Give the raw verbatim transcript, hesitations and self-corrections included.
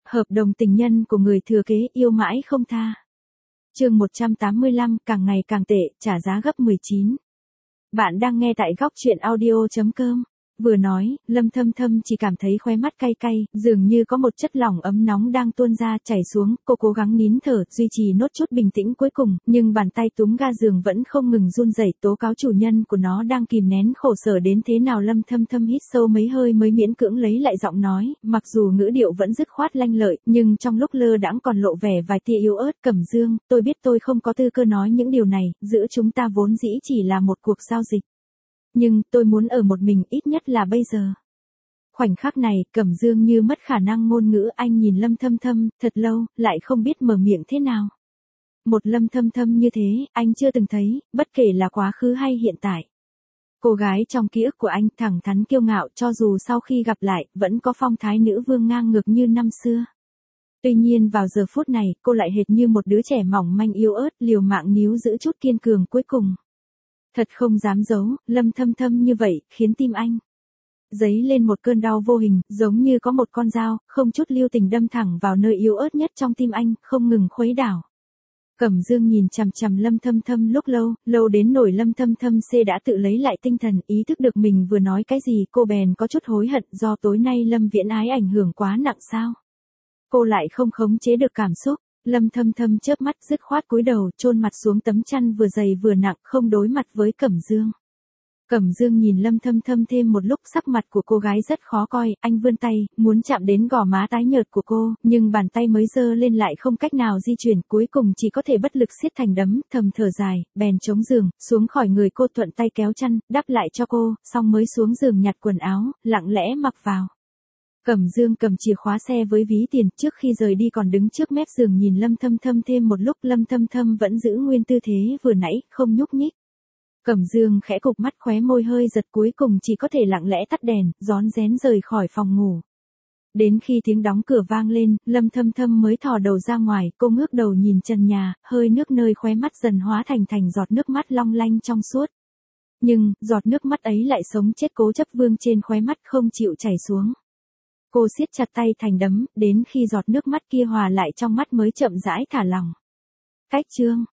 Hợp đồng tình nhân của người thừa kế yêu mãi không tha. Chương một trăm tám mươi lăm, càng ngày càng tệ, trả giá gấp mười chín. Bạn đang nghe tại góc truyện audio chấm com. Vừa nói, Lâm Thâm Thâm chỉ cảm thấy khóe mắt cay cay, dường như có một chất lỏng ấm nóng đang tuôn ra chảy xuống, cô cố gắng nín thở, duy trì nốt chút bình tĩnh cuối cùng, nhưng bàn tay túm ga giường vẫn không ngừng run rẩy, tố cáo chủ nhân của nó đang kìm nén khổ sở đến thế nào. Lâm Thâm Thâm hít sâu mấy hơi mới miễn cưỡng lấy lại giọng nói, mặc dù ngữ điệu vẫn dứt khoát lanh lợi, nhưng trong lúc lơ đãng còn lộ vẻ vài tia yếu ớt. Cẩm Dương, tôi biết tôi không có tư cơ nói những điều này, giữa chúng ta vốn dĩ chỉ là một cuộc giao dịch. Nhưng, tôi muốn ở một mình ít nhất là bây giờ. Khoảnh khắc này, Cẩm Dương như mất khả năng ngôn ngữ, anh nhìn Lâm Thâm Thâm, thật lâu, lại không biết mở miệng thế nào. Một Lâm Thâm Thâm như thế, anh chưa từng thấy, bất kể là quá khứ hay hiện tại. Cô gái trong ký ức của anh thẳng thắn kiêu ngạo, cho dù sau khi gặp lại, vẫn có phong thái nữ vương ngang ngược như năm xưa. Tuy nhiên vào giờ phút này, cô lại hệt như một đứa trẻ mỏng manh yếu ớt, liều mạng níu giữ chút kiên cường cuối cùng. Thật không dám giấu, Lâm Thâm Thâm như vậy, khiến tim anh dấy lên một cơn đau vô hình, giống như có một con dao, không chút lưu tình đâm thẳng vào nơi yếu ớt nhất trong tim anh, không ngừng khuấy đảo. Cẩm Dương nhìn chằm chằm Lâm Thâm Thâm lúc lâu, lâu đến nỗi Lâm Thâm Thâm C đã tự lấy lại tinh thần, ý thức được mình vừa nói cái gì, cô bèn có chút hối hận, do tối nay Lâm Viễn Ái ảnh hưởng quá nặng sao. Cô lại không khống chế được cảm xúc. Lâm Thâm Thâm chớp mắt dứt khoát cúi đầu, chôn mặt xuống tấm chăn vừa dày vừa nặng, không đối mặt với Cẩm Dương. Cẩm Dương nhìn Lâm Thâm Thâm thêm một lúc, sắc mặt của cô gái rất khó coi, anh vươn tay, muốn chạm đến gò má tái nhợt của cô, nhưng bàn tay mới giơ lên lại không cách nào di chuyển, cuối cùng chỉ có thể bất lực siết thành đấm, thầm thở dài, bèn chống giường, xuống khỏi người cô, thuận tay kéo chăn, đắp lại cho cô, xong mới xuống giường nhặt quần áo, lặng lẽ mặc vào. Cẩm Dương cầm chìa khóa xe với ví tiền, trước khi rời đi còn đứng trước mép giường nhìn Lâm Thâm Thâm thêm một lúc. Lâm Thâm Thâm vẫn giữ nguyên tư thế vừa nãy, không nhúc nhích. Cẩm Dương khẽ cụp mắt, khóe môi hơi giật, cuối cùng chỉ có thể lặng lẽ tắt đèn, rón rén rời khỏi phòng ngủ. Đến khi tiếng đóng cửa vang lên, Lâm Thâm Thâm mới thò đầu ra ngoài, cô ngước đầu nhìn trần nhà, hơi nước nơi khóe mắt dần hóa thành thành giọt nước mắt long lanh trong suốt. Nhưng, giọt nước mắt ấy lại sống chết cố chấp vương trên khóe mắt không chịu chảy xuống. Cô siết chặt tay thành đấm, đến khi giọt nước mắt kia hòa lại trong mắt mới chậm rãi thả lỏng. Cách chương